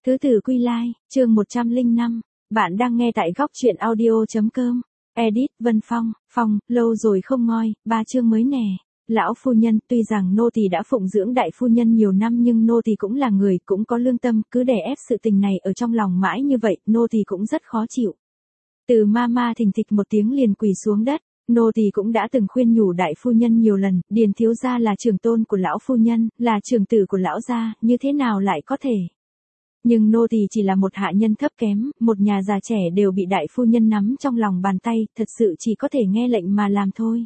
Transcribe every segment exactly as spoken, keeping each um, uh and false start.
Tứ tử quy lai, chương một trăm lẻ năm. Bạn đang nghe tại góc truyện audio.com. Edit Vân Phong, Phong, lâu rồi không ngoi, ba chương mới nè. Lão phu nhân, tuy rằng nô tỳ đã phụng dưỡng đại phu nhân nhiều năm nhưng nô tỳ cũng là người, cũng có lương tâm, cứ đè ép sự tình này ở trong lòng mãi như vậy, nô tỳ cũng rất khó chịu. Từ ma ma thình thịch một tiếng liền quỳ xuống đất. Nô tỳ cũng đã từng khuyên nhủ đại phu nhân nhiều lần, Điền thiếu gia là trưởng tôn của lão phu nhân, là trưởng tử của lão gia, như thế nào lại có thể? Nhưng nô tỳ chỉ là một hạ nhân thấp kém, một nhà già trẻ đều bị đại phu nhân nắm trong lòng bàn tay, thật sự chỉ có thể nghe lệnh mà làm thôi.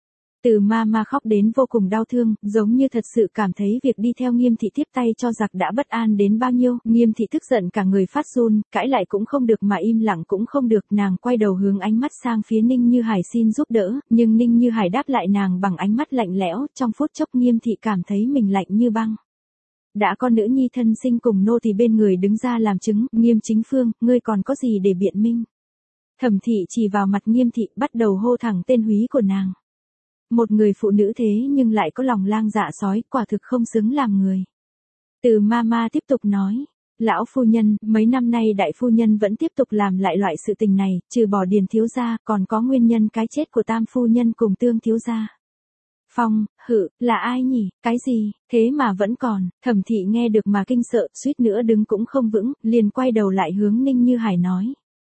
Từ ma ma khóc đến vô cùng đau thương, giống như thật sự cảm thấy việc đi theo Nghiêm thị tiếp tay cho giặc đã bất an đến bao nhiêu. Nghiêm thị tức giận cả người phát run, cãi lại cũng không được mà im lặng cũng không được. Nàng quay đầu hướng ánh mắt sang phía Ninh Như Hải xin giúp đỡ, nhưng Ninh Như Hải đáp lại nàng bằng ánh mắt lạnh lẽo. Trong phút chốc Nghiêm thị cảm thấy mình lạnh như băng. Đã có nữ nhi thân sinh cùng nô tỳ bên người đứng ra làm chứng, Nghiêm chính phương, ngươi còn có gì để biện minh? Thẩm thị chỉ vào mặt Nghiêm thị bắt đầu hô thẳng tên húy của nàng. Một người phụ nữ thế nhưng lại có lòng lang dạ sói, quả thực không xứng làm người. Từ ma ma tiếp tục nói, lão phu nhân, mấy năm nay đại phu nhân vẫn tiếp tục làm lại loại sự tình này, trừ bỏ Điền thiếu gia, còn có nguyên nhân cái chết của tam phu nhân cùng Tương thiếu gia. Phong, hự, là ai nhỉ, cái gì, thế mà vẫn còn. Thẩm thị nghe được mà kinh sợ, suýt nữa đứng cũng không vững, liền quay đầu lại hướng Ninh Như Hải nói.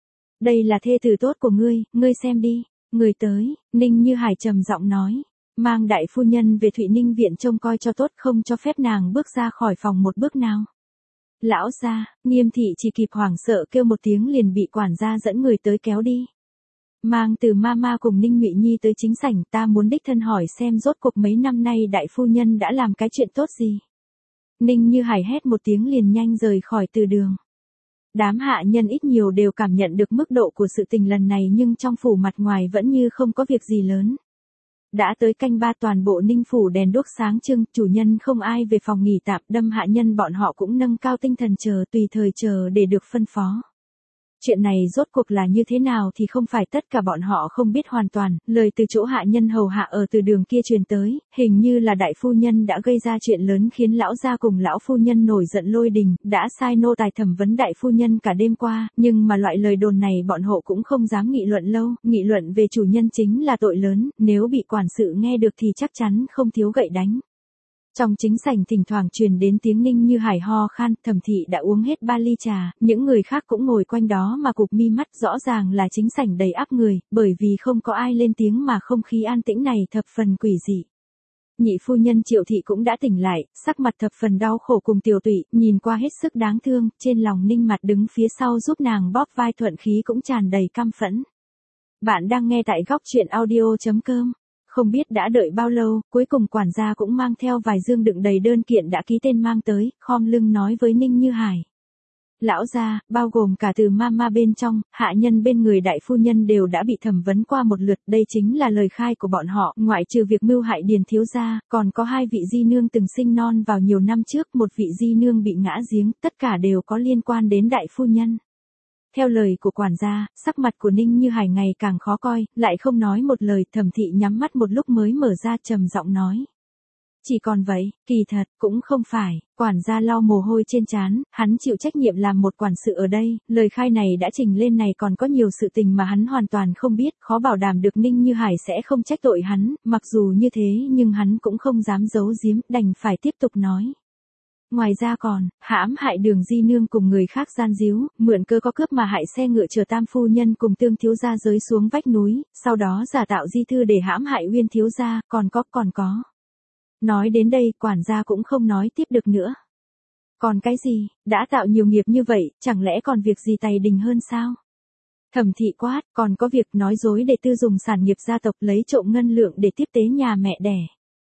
Đây là thê tử tốt của ngươi, ngươi xem đi. Người tới, Ninh Như Hải trầm giọng nói, mang đại phu nhân về Thụy Ninh viện trông coi cho tốt, không cho phép nàng bước ra khỏi phòng một bước nào. Lão gia, Nghiêm thị chỉ kịp hoảng sợ kêu một tiếng liền bị quản gia dẫn người tới kéo đi. Mang Từ ma ma cùng Ninh Ngụy Nhi tới chính sảnh, ta muốn đích thân hỏi xem rốt cuộc mấy năm nay đại phu nhân đã làm cái chuyện tốt gì. Ninh Như Hải hét một tiếng liền nhanh rời khỏi từ đường. Đám hạ nhân ít nhiều đều cảm nhận được mức độ của sự tình lần này nhưng trong phủ mặt ngoài vẫn như không có việc gì lớn. Đã tới canh ba toàn bộ Ninh phủ đèn đuốc sáng trưng, chủ nhân không ai về phòng nghỉ tạm, đâm hạ nhân bọn họ cũng nâng cao tinh thần chờ tùy thời chờ để được phân phó. Chuyện này rốt cuộc là như thế nào thì không phải tất cả bọn họ không biết hoàn toàn, lời từ chỗ hạ nhân hầu hạ ở từ đường kia truyền tới, hình như là đại phu nhân đã gây ra chuyện lớn khiến lão gia cùng lão phu nhân nổi giận lôi đình, đã sai nô tài thẩm vấn đại phu nhân cả đêm qua, nhưng mà loại lời đồn này bọn họ cũng không dám nghị luận lâu, nghị luận về chủ nhân chính là tội lớn, nếu bị quản sự nghe được thì chắc chắn không thiếu gậy đánh. Trong chính sảnh thỉnh thoảng truyền đến tiếng Ninh Như Hải ho khan, Thẩm thị đã uống hết ba ly trà, những người khác cũng ngồi quanh đó mà cụp mi mắt, rõ ràng là chính sảnh đầy ắp người, bởi vì không có ai lên tiếng mà không khí an tĩnh này thập phần quỷ dị. Nhị phu nhân Triệu thị cũng đã tỉnh lại, sắc mặt thập phần đau khổ cùng tiểu tụy, nhìn qua hết sức đáng thương, trên lòng Ninh Mặt đứng phía sau giúp nàng bóp vai thuận khí cũng tràn đầy căm phẫn. Bạn đang nghe tại góc truyện audio.com. Không biết đã đợi bao lâu, cuối cùng quản gia cũng mang theo vài dương đựng đầy đơn kiện đã ký tên mang tới, khom lưng nói với Ninh Như Hải. Lão gia, bao gồm cả Từ ma ma bên trong, hạ nhân bên người đại phu nhân đều đã bị thẩm vấn qua một lượt, đây chính là lời khai của bọn họ, ngoại trừ việc mưu hại Điền thiếu gia, còn có hai vị di nương từng sinh non vào nhiều năm trước, một vị di nương bị ngã giếng, tất cả đều có liên quan đến đại phu nhân. Theo lời của quản gia, sắc mặt của Ninh Như Hải ngày càng khó coi, lại không nói một lời, Thẩm thị nhắm mắt một lúc mới mở ra trầm giọng nói. Chỉ còn vậy, kỳ thật, cũng không phải, quản gia lau mồ hôi trên trán, hắn chịu trách nhiệm làm một quản sự ở đây, lời khai này đã trình lên này còn có nhiều sự tình mà hắn hoàn toàn không biết, khó bảo đảm được Ninh Như Hải sẽ không trách tội hắn, mặc dù như thế nhưng hắn cũng không dám giấu giếm, đành phải tiếp tục nói. Ngoài ra còn, hãm hại Đường di nương cùng người khác gian díu, mượn cơ có cướp mà hại xe ngựa chở tam phu nhân cùng Tương thiếu gia rơi xuống vách núi, sau đó giả tạo di thư để hãm hại Uyên thiếu gia, còn có, còn có. Nói đến đây, quản gia cũng không nói tiếp được nữa. Còn cái gì, đã tạo nhiều nghiệp như vậy, chẳng lẽ còn việc gì tày đình hơn sao? Thẩm thị quát, còn có việc nói dối để tư dùng sản nghiệp gia tộc lấy trộm ngân lượng để tiếp tế nhà mẹ đẻ.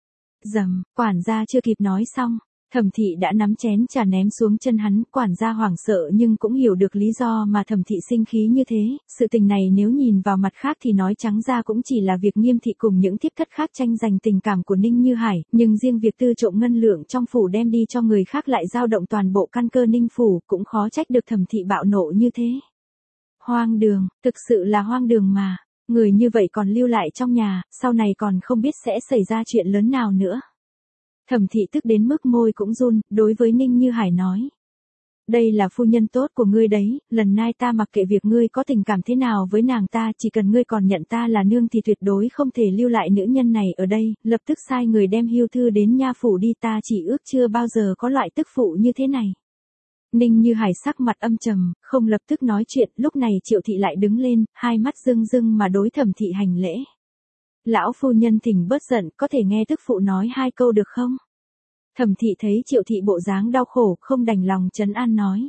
Dầm, quản gia chưa kịp nói xong. Thẩm thị đã nắm chén trà ném xuống chân hắn, quản gia hoảng sợ nhưng cũng hiểu được lý do mà Thẩm thị sinh khí như thế, sự tình này nếu nhìn vào mặt khác thì nói trắng ra cũng chỉ là việc Nghiêm thị cùng những thiếp thất khác tranh giành tình cảm của Ninh Như Hải, nhưng riêng việc tư trộm ngân lượng trong phủ đem đi cho người khác lại dao động toàn bộ căn cơ Ninh phủ, cũng khó trách được Thẩm thị bạo nộ như thế. Hoang đường, thực sự là hoang đường mà, người như vậy còn lưu lại trong nhà, sau này còn không biết sẽ xảy ra chuyện lớn nào nữa. Thẩm thị tức đến mức môi cũng run, đối với Ninh Như Hải nói. đây là phu nhân tốt của ngươi đấy, lần này ta mặc kệ việc ngươi có tình cảm thế nào với nàng ta, chỉ cần ngươi còn nhận ta là nương thì tuyệt đối không thể lưu lại nữ nhân này ở đây, lập tức sai người đem hưu thư đến nha phủ đi, ta chỉ ước chưa bao giờ có loại tức phụ như thế này. Ninh Như Hải sắc mặt âm trầm, không lập tức nói chuyện, lúc này Triệu thị lại đứng lên, hai mắt rưng rưng mà đối Thẩm thị hành lễ. Lão phu nhân thỉnh bớt giận, có thể nghe tức phụ nói hai câu được không? Thẩm thị thấy Triệu thị bộ dáng đau khổ, không đành lòng trấn an nói.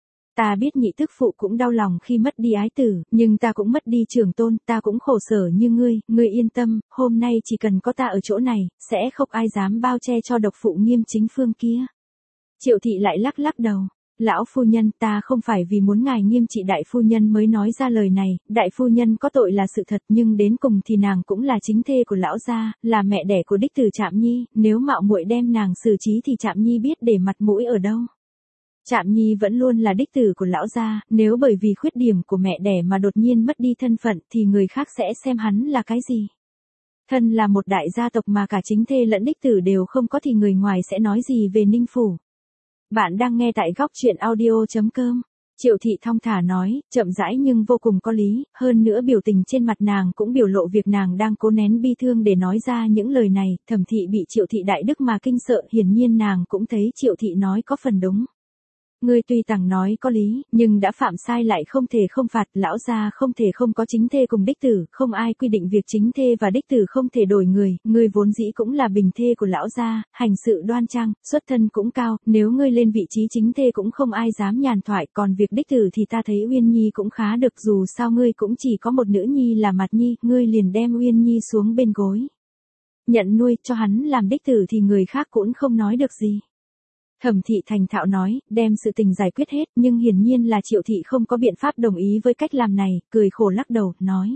Ta biết nhị tức phụ cũng đau lòng khi mất đi ái tử, nhưng ta cũng mất đi trưởng tôn, ta cũng khổ sở như ngươi, ngươi yên tâm, hôm nay chỉ cần có ta ở chỗ này, sẽ không ai dám bao che cho độc phụ Nghiêm Chính Phương kia. Triệu thị lại lắc lắc đầu. Lão phu nhân, ta không phải vì muốn ngài nghiêm trị đại phu nhân mới nói ra lời này, đại phu nhân có tội là sự thật, nhưng đến cùng thì nàng cũng là chính thê của lão gia, là mẹ đẻ của đích tử Trạm Nhi, nếu mạo muội đem nàng xử trí thì Trạm Nhi biết để mặt mũi ở đâu. Trạm Nhi vẫn luôn là đích tử của lão gia, nếu bởi vì khuyết điểm của mẹ đẻ mà đột nhiên mất đi thân phận thì người khác sẽ xem hắn là cái gì? Thân là một đại gia tộc mà cả chính thê lẫn đích tử đều không có thì người ngoài sẽ nói gì về Ninh phủ? Bạn đang nghe tại góc truyện audio chấm com. Triệu thị thong thả nói, chậm rãi nhưng vô cùng có lý, hơn nữa biểu tình trên mặt nàng cũng biểu lộ việc nàng đang cố nén bi thương để nói ra những lời này. Thẩm thị bị Triệu thị đại đức mà kinh sợ, hiển nhiên nàng cũng thấy Triệu thị nói có phần đúng. Ngươi tuy rằng nói có lý, nhưng đã phạm sai lại không thể không phạt, lão gia không thể không có chính thê cùng đích tử, không ai quy định việc chính thê và đích tử không thể đổi người, ngươi vốn dĩ cũng là bình thê của lão gia, hành sự đoan trang, xuất thân cũng cao, nếu ngươi lên vị trí chính thê cũng không ai dám nhàn thoại, còn việc đích tử thì ta thấy Uyên Nhi cũng khá được, dù sao ngươi cũng chỉ có một nữ nhi là Mạt Nhi, ngươi liền đem Uyên Nhi xuống bên gối. Nhận nuôi cho hắn làm đích tử thì người khác cũng không nói được gì. Thẩm thị thành thạo nói, đem sự tình giải quyết hết, nhưng hiển nhiên là Triệu thị không có biện pháp đồng ý với cách làm này, cười khổ lắc đầu, nói.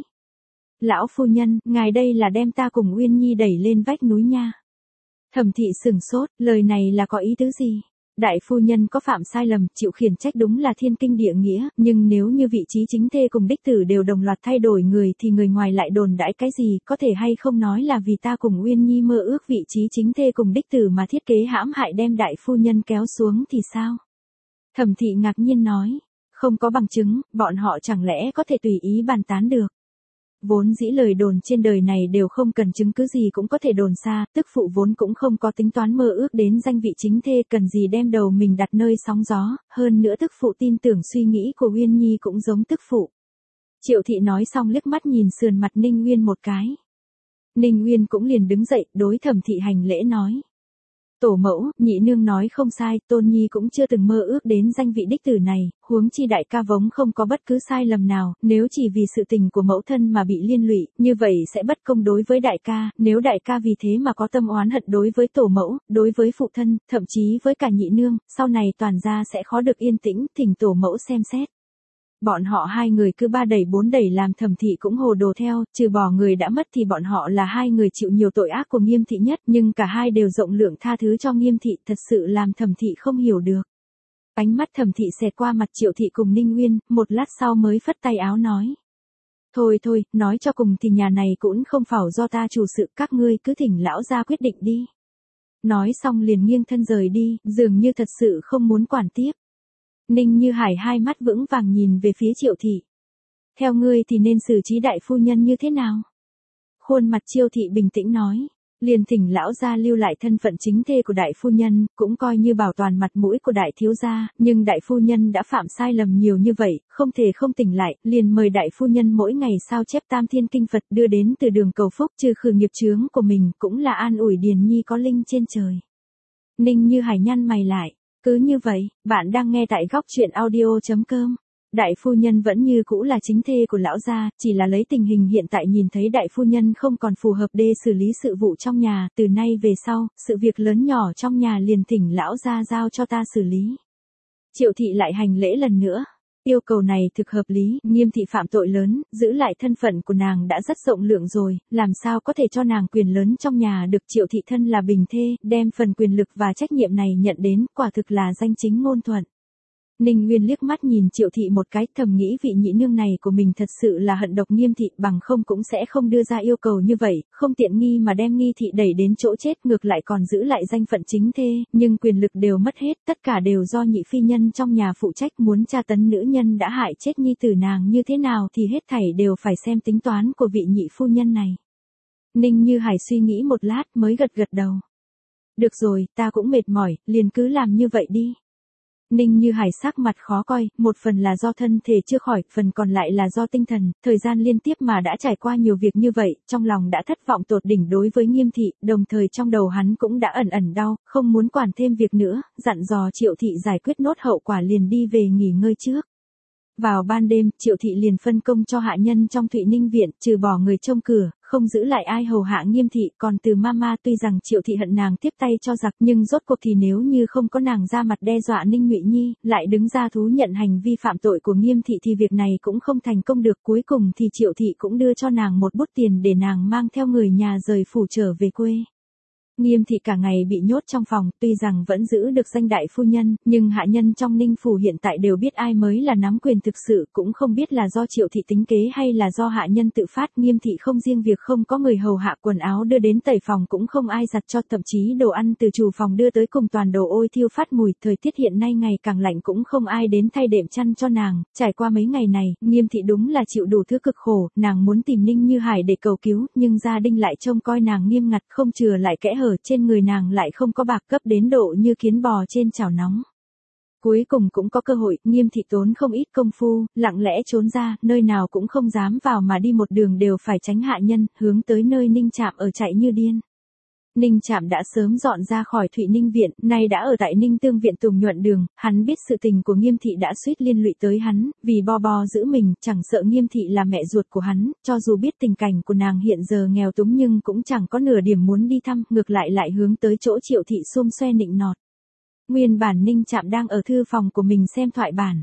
Lão phu nhân, ngài đây là đem ta cùng Uyên Nhi đẩy lên vách núi nha. Thẩm thị sửng sốt, lời này là có ý tứ gì? Đại phu nhân có phạm sai lầm, chịu khiển trách đúng là thiên kinh địa nghĩa, nhưng nếu như vị trí chính thê cùng đích tử đều đồng loạt thay đổi người thì người ngoài lại đồn đãi cái gì, có thể hay không nói là vì ta cùng Uyên Nhi mơ ước vị trí chính thê cùng đích tử mà thiết kế hãm hại đem đại phu nhân kéo xuống thì sao? Thẩm thị ngạc nhiên nói, không có bằng chứng, bọn họ chẳng lẽ có thể tùy ý bàn tán được. Vốn dĩ lời đồn trên đời này đều không cần chứng cứ gì cũng có thể đồn xa, tức phụ vốn cũng không có tính toán mơ ước đến danh vị chính thê, cần gì đem đầu mình đặt nơi sóng gió, hơn nữa tức phụ tin tưởng suy nghĩ của Uyên Nhi cũng giống tức phụ. Triệu thị nói xong liếc mắt nhìn sườn mặt Ninh Uyên một cái. Ninh Uyên cũng liền đứng dậy, đối Thẩm thị hành lễ nói. Tổ mẫu, nhị nương nói không sai, Tôn Nhi cũng chưa từng mơ ước đến danh vị đích tử này, huống chi đại ca vống không có bất cứ sai lầm nào, nếu chỉ vì sự tình của mẫu thân mà bị liên lụy, như vậy sẽ bất công đối với đại ca, nếu đại ca vì thế mà có tâm oán hận đối với tổ mẫu, đối với phụ thân, thậm chí với cả nhị nương, sau này toàn gia sẽ khó được yên tĩnh, thỉnh tổ mẫu xem xét. Bọn họ hai người cứ ba đẩy bốn đẩy làm Thẩm thị cũng hồ đồ theo, trừ bỏ người đã mất thì bọn họ là hai người chịu nhiều tội ác của Nghiêm thị nhất, nhưng cả hai đều rộng lượng tha thứ cho Nghiêm thị, thật sự làm Thẩm thị không hiểu được. Ánh mắt Thẩm thị xẹt qua mặt Triệu thị cùng Ninh Uyên, một lát sau mới phất tay áo nói. Thôi thôi, nói cho cùng thì nhà này cũng không phải do ta chủ sự, các ngươi cứ thỉnh lão gia quyết định đi. Nói xong liền nghiêng thân rời đi, dường như thật sự không muốn quản tiếp. Ninh Như Hải hai mắt vững vàng nhìn về phía Triệu thị. Theo ngươi thì nên xử trí đại phu nhân như thế nào? Khuôn mặt Triệu thị bình tĩnh nói. Liền thỉnh lão gia lưu lại thân phận chính thê của đại phu nhân, cũng coi như bảo toàn mặt mũi của đại thiếu gia, nhưng đại phu nhân đã phạm sai lầm nhiều như vậy, không thể không tỉnh lại, liền mời đại phu nhân mỗi ngày sao chép tam thiên kinh Phật đưa đến từ đường cầu phúc, trừ khử nghiệp chướng của mình, cũng là an ủi Điền Nhi có linh trên trời. Ninh Như Hải nhăn mày lại. Cứ như vậy, bạn đang nghe tại góc truyện audio chấm com. Đại phu nhân vẫn như cũ là chính thê của lão gia, chỉ là lấy tình hình hiện tại nhìn thấy đại phu nhân không còn phù hợp để xử lý sự vụ trong nhà, từ nay về sau, sự việc lớn nhỏ trong nhà liền thỉnh lão gia giao cho ta xử lý. Triệu thị lại hành lễ lần nữa. Yêu cầu này thực hợp lý, Nghiêm thị phạm tội lớn, giữ lại thân phận của nàng đã rất rộng lượng rồi, làm sao có thể cho nàng quyền lớn trong nhà được. Triệu thị thân là bình thê, đem phần quyền lực và trách nhiệm này nhận đến, quả thực là danh chính ngôn thuận. Ninh Nguyên liếc mắt nhìn Triệu Thị một cái, thầm nghĩ vị nhị nương này của mình thật sự là hận độc Nghiêm Thị, bằng không cũng sẽ không đưa ra yêu cầu như vậy, không tiện nghi mà đem Nghi Thị đẩy đến chỗ chết, ngược lại còn giữ lại danh phận chính thê, nhưng quyền lực đều mất hết, tất cả đều do nhị phi nhân trong nhà phụ trách, muốn tra tấn nữ nhân đã hại chết nhi tử nàng như thế nào thì hết thảy đều phải xem tính toán của vị nhị phu nhân này. Ninh Như Hải suy nghĩ một lát mới gật gật đầu. Được rồi, ta cũng mệt mỏi, liền cứ làm như vậy đi. Ninh Như Hải sắc mặt khó coi, một phần là do thân thể chưa khỏi, phần còn lại là do tinh thần, thời gian liên tiếp mà đã trải qua nhiều việc như vậy, trong lòng đã thất vọng tột đỉnh đối với Nghiêm Thị, đồng thời trong đầu hắn cũng đã ẩn ẩn đau, không muốn quản thêm việc nữa, dặn dò Triệu Thị giải quyết nốt hậu quả liền đi về nghỉ ngơi trước. Vào ban đêm, Triệu Thị liền phân công cho hạ nhân trong Thụy Ninh viện, trừ bỏ người trông cửa, không giữ lại ai hầu hạ Nghiêm Thị, còn từ mama tuy rằng Triệu Thị hận nàng tiếp tay cho giặc, nhưng rốt cuộc thì nếu như không có nàng ra mặt đe dọa Ninh Ngụy Nhi, lại đứng ra thú nhận hành vi phạm tội của Nghiêm Thị thì việc này cũng không thành công được, cuối cùng thì Triệu Thị cũng đưa cho nàng một bút tiền để nàng mang theo người nhà rời phủ trở về quê. Nghiêm Thị cả ngày bị nhốt trong phòng, tuy rằng vẫn giữ được danh đại phu nhân, nhưng hạ nhân trong Ninh phủ hiện tại đều biết ai mới là nắm quyền thực sự, cũng không biết là do Triệu Thị tính kế hay là do hạ nhân tự phát. Nghiêm Thị không riêng việc không có người hầu hạ, quần áo đưa đến tẩy phòng cũng không ai giặt cho, thậm chí đồ ăn từ chủ phòng đưa tới cùng toàn đồ ôi thiêu phát mùi, thời tiết hiện nay ngày càng lạnh cũng không ai đến thay đệm chăn cho nàng. Trải qua mấy ngày này, Nghiêm Thị đúng là chịu đủ thứ cực khổ, nàng muốn tìm Ninh Như Hải để cầu cứu, nhưng gia đình lại trông coi nàng nghiêm ngặt, không chừa lại kẽ hở, trên người nàng lại không có bạc, cấp đến độ như kiến bò trên chảo nóng. Cuối cùng cũng có cơ hội, Nghiêm Thị tốn không ít công phu, lặng lẽ trốn ra, nơi nào cũng không dám vào mà đi một đường đều phải tránh hạ nhân, hướng tới nơi Ninh Trạm ở chạy như điên. Ninh Trạm đã sớm dọn ra khỏi Thụy Ninh viện, nay đã ở tại Ninh Tương viện Tùng Nhuận đường, hắn biết sự tình của Nghiêm Thị đã suýt liên lụy tới hắn, vì bo bo giữ mình, chẳng sợ Nghiêm Thị là mẹ ruột của hắn, cho dù biết tình cảnh của nàng hiện giờ nghèo túng nhưng cũng chẳng có nửa điểm muốn đi thăm, ngược lại lại hướng tới chỗ Triệu Thị xum xoe nịnh nọt. Nguyên bản Ninh Trạm đang ở thư phòng của mình xem thoại bản.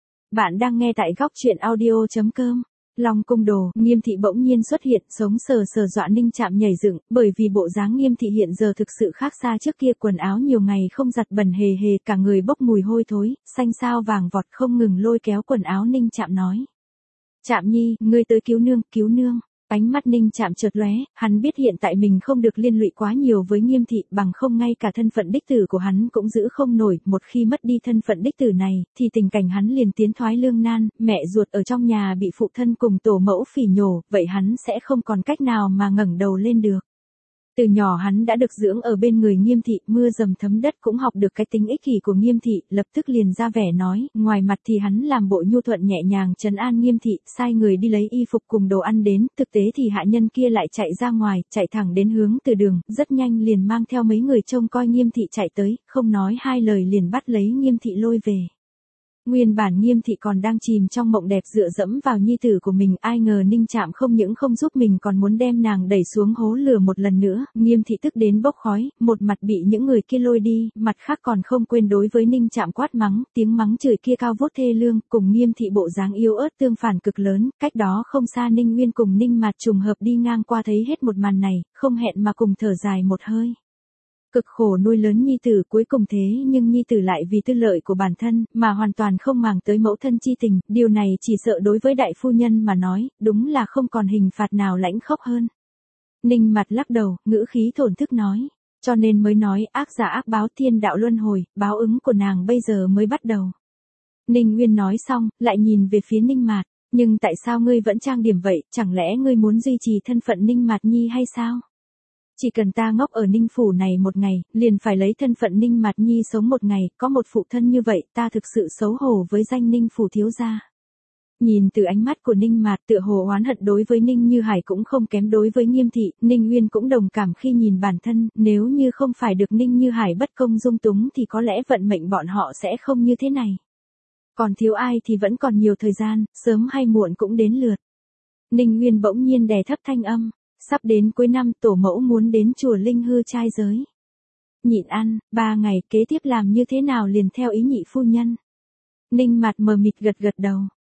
Bạn đang nghe tại góc truyện audio chấm com. Long cung đồ, Nghiêm Thị bỗng nhiên xuất hiện, sống sờ sờ dọa Ninh Trạm nhảy dựng, bởi vì bộ dáng Nghiêm Thị hiện giờ thực sự khác xa trước kia, quần áo nhiều ngày không giặt bẩn hề hề, cả người bốc mùi hôi thối, xanh xao vàng vọt, không ngừng lôi kéo quần áo. Ninh Trạm nói: Trạm Nhi, ngươi tới cứu nương, cứu nương. Ánh mắt Ninh Trạm chợt lóe, hắn biết hiện tại mình không được liên lụy quá nhiều với Nghiêm Thị, bằng không ngay cả thân phận đích tử của hắn cũng giữ không nổi, một khi mất đi thân phận đích tử này, thì tình cảnh hắn liền tiến thoái lương nan, mẹ ruột ở trong nhà bị phụ thân cùng tổ mẫu phỉ nhổ, vậy hắn sẽ không còn cách nào mà ngẩng đầu lên được. Từ nhỏ hắn đã được dưỡng ở bên người Nghiêm Thị, mưa dầm thấm đất cũng học được cái tính ích kỷ của Nghiêm Thị, lập tức liền ra vẻ nói, ngoài mặt thì hắn làm bộ nhu thuận nhẹ nhàng trấn an Nghiêm Thị, sai người đi lấy y phục cùng đồ ăn đến, thực tế thì hạ nhân kia lại chạy ra ngoài, chạy thẳng đến hướng từ đường, rất nhanh liền mang theo mấy người trông coi Nghiêm Thị chạy tới, không nói hai lời liền bắt lấy Nghiêm Thị lôi về. Nguyên bản Nghiêm Thị còn đang chìm trong mộng đẹp dựa dẫm vào nhi tử của mình, ai ngờ Ninh Trạm không những không giúp mình còn muốn đem nàng đẩy xuống hố lửa một lần nữa, Nghiêm Thị tức đến bốc khói, một mặt bị những người kia lôi đi, mặt khác còn không quên đối với Ninh Trạm quát mắng, tiếng mắng chửi kia cao vút thê lương, cùng Nghiêm Thị bộ dáng yếu ớt tương phản cực lớn, cách đó không xa Ninh Nguyên cùng Ninh Mạt trùng hợp đi ngang qua thấy hết một màn này, không hẹn mà cùng thở dài một hơi. Cực khổ nuôi lớn nhi tử, cuối cùng thế nhưng nhi tử lại vì tư lợi của bản thân, mà hoàn toàn không màng tới mẫu thân chi tình, điều này chỉ sợ đối với đại phu nhân mà nói, đúng là không còn hình phạt nào lãnh khốc hơn. Ninh Mặt lắc đầu, ngữ khí thổn thức nói, cho nên mới nói ác giả ác báo, thiên đạo luân hồi, báo ứng của nàng bây giờ mới bắt đầu. Ninh Nguyên nói xong, lại nhìn về phía Ninh Mạt, nhưng tại sao ngươi vẫn trang điểm vậy, chẳng lẽ ngươi muốn duy trì thân phận Ninh Mạt Nhi hay sao? Chỉ cần ta ngốc ở Ninh phủ này một ngày, liền phải lấy thân phận Ninh Mạt Nhi sống một ngày, có một phụ thân như vậy, ta thực sự xấu hổ với danh Ninh phủ thiếu gia. Nhìn từ ánh mắt của Ninh Mạt, tựa hồ oán hận đối với Ninh Như Hải cũng không kém đối với Nghiêm Thị, Ninh Nguyên cũng đồng cảm khi nhìn bản thân, nếu như không phải được Ninh Như Hải bất công dung túng thì có lẽ vận mệnh bọn họ sẽ không như thế này. Còn thiếu ai thì vẫn còn nhiều thời gian, sớm hay muộn cũng đến lượt. Ninh Nguyên bỗng nhiên đè thấp thanh âm. Sắp đến cuối năm, tổ mẫu muốn đến chùa Linh Hư trai giới. Nhịn ăn, ba ngày kế tiếp làm như thế nào liền theo ý nhị phu nhân. Ninh Mạt mờ mịt gật gật đầu.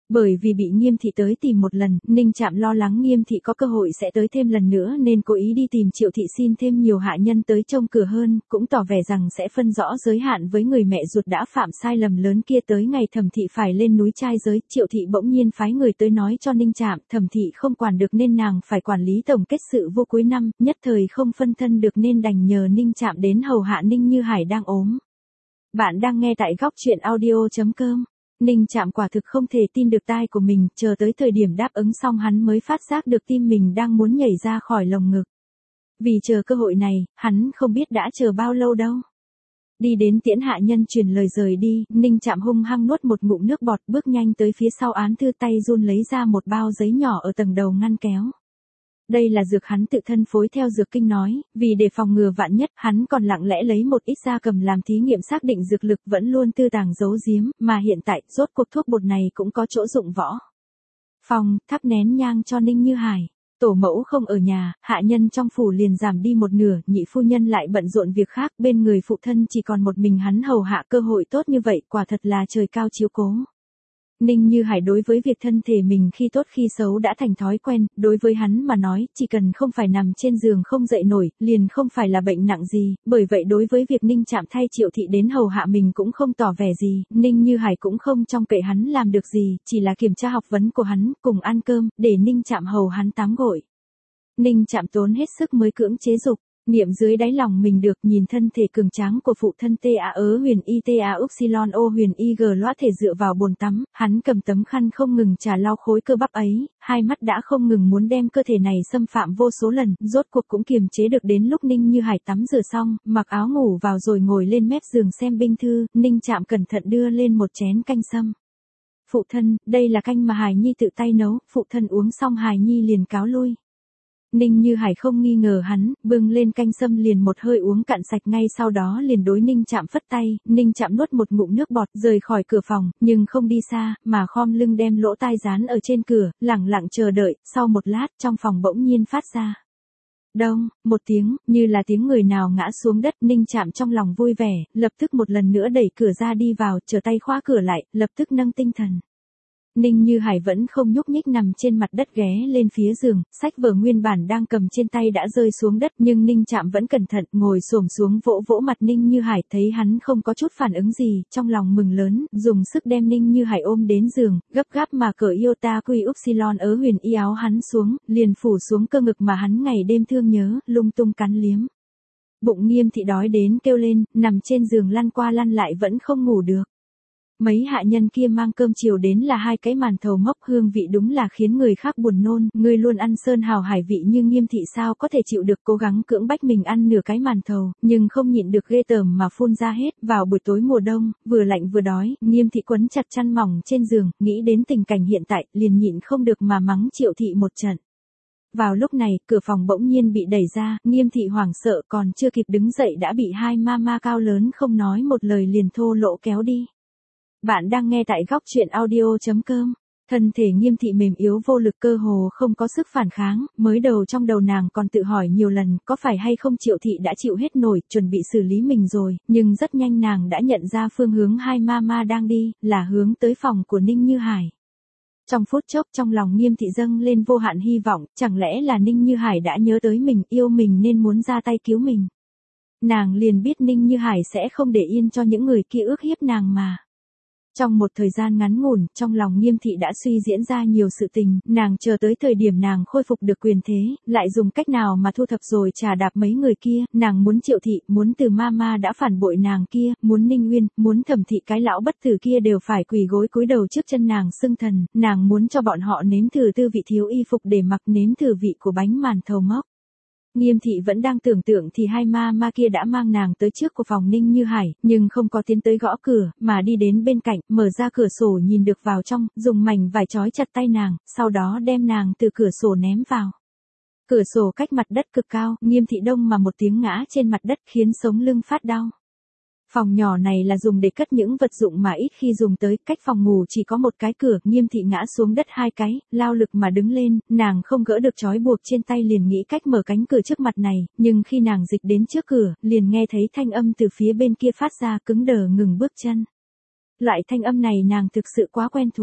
Bởi vì bị Nghiêm Thị tới tìm một lần, Ninh Trạm lo lắng Nghiêm Thị có cơ hội sẽ tới thêm lần nữa nên cố ý đi tìm Triệu Thị xin thêm nhiều hạ nhân tới trông cửa hơn, cũng tỏ vẻ rằng sẽ phân rõ giới hạn với người mẹ ruột đã phạm sai lầm lớn kia. Tới ngày Thẩm Thị phải lên núi trai giới, Triệu Thị bỗng nhiên phái người tới nói cho Ninh Trạm, Thẩm Thị không quản được nên nàng phải quản lý tổng kết sự vô cuối năm, nhất thời không phân thân được nên đành nhờ Ninh Trạm đến hầu hạ Ninh Như Hải đang ốm. Bạn đang nghe tại góc truyện audio chấm com. Ninh Trạm quả thực không thể tin được tai của mình, chờ tới thời điểm đáp ứng xong hắn mới phát giác được tim mình đang muốn nhảy ra khỏi lồng ngực. Vì chờ cơ hội này, hắn không biết đã chờ bao lâu đâu. Đi đến tiễn hạ nhân truyền lời rời đi, Ninh Trạm hung hăng nuốt một ngụm nước bọt, bước nhanh tới phía sau án thư, tay run lấy ra một bao giấy nhỏ ở tầng đầu ngăn kéo. Đây là dược hắn tự thân phối theo dược kinh nói, vì để phòng ngừa vạn nhất, hắn còn lặng lẽ lấy một ít ra cầm làm thí nghiệm xác định dược lực, vẫn luôn tư tàng giấu giếm, mà hiện tại, rốt cuộc thuốc bột này cũng có chỗ dụng võ. Phòng, thắp nén nhang cho Ninh Như Hải. Tổ mẫu không ở nhà, hạ nhân trong phủ liền giảm đi một nửa, nhị phu nhân lại bận rộn việc khác, bên người phụ thân chỉ còn một mình hắn hầu hạ. Cơ hội tốt như vậy quả thật là trời cao chiếu cố. Ninh Như Hải đối với việc thân thể mình khi tốt khi xấu đã thành thói quen, đối với hắn mà nói, chỉ cần không phải nằm trên giường không dậy nổi, liền không phải là bệnh nặng gì, bởi vậy đối với việc Ninh Trạm thay Triệu Thị đến hầu hạ mình cũng không tỏ vẻ gì, Ninh Như Hải cũng không trông cậy hắn làm được gì, chỉ là kiểm tra học vấn của hắn, cùng ăn cơm, để Ninh Trạm hầu hắn tắm gội. Ninh Trạm tốn hết sức mới cưỡng chế dục. Niệm dưới đáy lòng mình được nhìn thân thể cường tráng của phụ thân tê a ớ huyền y tê a upsilon o huyền y g loã thể dựa vào bồn tắm, hắn cầm tấm khăn không ngừng trà lau khối cơ bắp ấy, hai mắt đã không ngừng muốn đem cơ thể này xâm phạm vô số lần, rốt cuộc cũng kiềm chế được. Đến lúc Ninh Như Hải tắm rửa xong, mặc áo ngủ vào rồi ngồi lên mép giường xem binh thư, Ninh Trạm cẩn thận đưa lên một chén canh sâm. Phụ thân, đây là canh mà Hải Nhi tự tay nấu. Phụ thân uống xong Hải Nhi liền cáo lui. Ninh Như Hải không nghi ngờ hắn, bưng lên canh sâm liền một hơi uống cạn sạch, ngay sau đó liền đối Ninh Trạm phất tay. Ninh Trạm nuốt một ngụm nước bọt rời khỏi cửa phòng, nhưng không đi xa, mà khom lưng đem lỗ tai dán ở trên cửa, lẳng lặng chờ đợi. Sau một lát, trong phòng bỗng nhiên phát ra đông, một tiếng, như là tiếng người nào ngã xuống đất. Ninh Trạm trong lòng vui vẻ, lập tức một lần nữa đẩy cửa ra đi vào, trở tay khóa cửa lại, lập tức nâng tinh thần. Ninh Như Hải vẫn không nhúc nhích nằm trên mặt đất ghé lên phía giường, sách vở nguyên bản đang cầm trên tay đã rơi xuống đất, nhưng Ninh Trạm vẫn cẩn thận ngồi xổm xuống vỗ vỗ mặt Ninh Như Hải, thấy hắn không có chút phản ứng gì, trong lòng mừng lớn, dùng sức đem Ninh Như Hải ôm đến giường, gấp gáp mà cởi iota quy upsilon ớ huyền y áo hắn xuống, liền phủ xuống cơ ngực mà hắn ngày đêm thương nhớ, lung tung cắn liếm. Bụng Nghiêm Thị đói đến kêu lên, nằm trên giường lăn qua lăn lại vẫn không ngủ được. Mấy hạ nhân kia mang cơm chiều đến là hai cái màn thầu mốc, hương vị đúng là khiến người khác buồn nôn, người luôn ăn sơn hào hải vị như Nghiêm Thị sao có thể chịu được, cố gắng cưỡng bách mình ăn nửa cái màn thầu, nhưng không nhịn được ghê tởm mà phun ra hết. Vào buổi tối mùa đông, vừa lạnh vừa đói, Nghiêm Thị quấn chặt chăn mỏng trên giường, nghĩ đến tình cảnh hiện tại, liền nhịn không được mà mắng Triệu Thị một trận. Vào lúc này, cửa phòng bỗng nhiên bị đẩy ra, Nghiêm Thị hoảng sợ, còn chưa kịp đứng dậy đã bị hai mama cao lớn không nói một lời liền thô lỗ kéo đi. Bạn đang nghe tại góc truyện audio chấm com. Thân thể Nghiêm Thị mềm yếu vô lực, cơ hồ không có sức phản kháng, mới đầu trong đầu nàng còn tự hỏi nhiều lần, có phải hay không Triệu Thị đã chịu hết nổi, chuẩn bị xử lý mình rồi, nhưng rất nhanh nàng đã nhận ra phương hướng hai mama đang đi, là hướng tới phòng của Ninh Như Hải. Trong phút chốc trong lòng Nghiêm Thị dâng lên vô hạn hy vọng, chẳng lẽ là Ninh Như Hải đã nhớ tới mình, yêu mình nên muốn ra tay cứu mình. Nàng liền biết Ninh Như Hải sẽ không để yên cho những người kia ức hiếp nàng mà. Trong một thời gian ngắn ngủn, trong lòng Nghiêm Thị đã suy diễn ra nhiều sự tình, nàng chờ tới thời điểm nàng khôi phục được quyền thế, lại dùng cách nào mà thu thập rồi trà đạp mấy người kia, nàng muốn Triệu Thị, muốn Từ Mama đã phản bội nàng kia, muốn Ninh Uyên, muốn Thẩm Thị cái lão bất tử kia đều phải quỳ gối cúi đầu trước chân nàng xưng thần, nàng muốn cho bọn họ nếm thử tư vị thiếu y phục để mặc, nếm thử vị của bánh màn thầu mốc. Nghiêm Thị vẫn đang tưởng tượng thì hai ma ma kia đã mang nàng tới trước của phòng Ninh Như Hải, nhưng không có tiến tới gõ cửa, mà đi đến bên cạnh, mở ra cửa sổ nhìn được vào trong, dùng mảnh vải trói chặt tay nàng, sau đó đem nàng từ cửa sổ ném vào. Cửa sổ cách mặt đất cực cao, Nghiêm Thị đông mà một tiếng ngã trên mặt đất khiến sống lưng phát đau. Phòng nhỏ này là dùng để cất những vật dụng mà ít khi dùng tới, cách phòng ngủ chỉ có một cái cửa, Nghiêm Thị ngã xuống đất hai cái, lao lực mà đứng lên, nàng không gỡ được trói buộc trên tay liền nghĩ cách mở cánh cửa trước mặt này, nhưng khi nàng dịch đến trước cửa, liền nghe thấy thanh âm từ phía bên kia phát ra, cứng đờ ngừng bước chân. Loại thanh âm này nàng thực sự quá quen thuộc.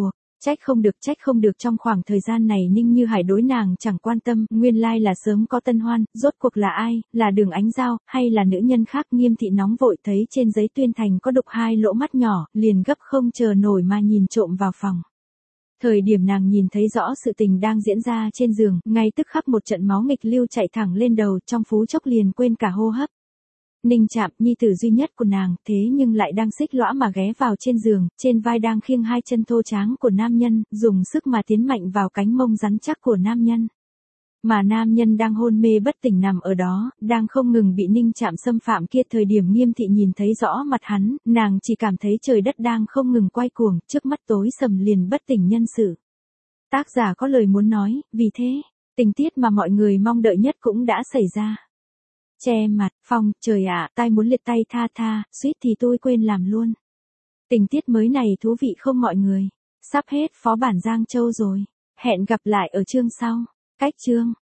Trách không được, trách không được trong khoảng thời gian này Ninh Như Hải đối nàng chẳng quan tâm, nguyên lai là sớm có tân hoan, rốt cuộc là ai, là Đường Ánh Giao, hay là nữ nhân khác. Nghiêm thị nóng vội thấy trên giấy tuyên thành có đục hai lỗ mắt nhỏ, liền gấp không chờ nổi mà nhìn trộm vào phòng. Thời điểm nàng nhìn thấy rõ sự tình đang diễn ra trên giường, ngay tức khắc một trận máu nghịch lưu chạy thẳng lên đầu, trong phút chốc liền quên cả hô hấp. Ninh Trạm, nhi tử duy nhất của nàng, thế nhưng lại đang xích lõa mà ghé vào trên giường, trên vai đang khiêng hai chân thô tráng của nam nhân, dùng sức mà tiến mạnh vào cánh mông rắn chắc của nam nhân. Mà nam nhân đang hôn mê bất tỉnh nằm ở đó, đang không ngừng bị Ninh Trạm xâm phạm kia. Thời điểm Nghiêm thị nhìn thấy rõ mặt hắn, nàng chỉ cảm thấy trời đất đang không ngừng quay cuồng, trước mắt tối sầm liền bất tỉnh nhân sự. Tác giả có lời muốn nói, vì thế, tình tiết mà mọi người mong đợi nhất cũng đã xảy ra. Che mặt, Phong, trời ạ, tai muốn liệt tay tha tha, suýt thì tôi quên làm luôn. Tình tiết mới này thú vị không mọi người? Sắp hết phó bản Giang Châu rồi. Hẹn gặp lại ở chương sau. Cách chương.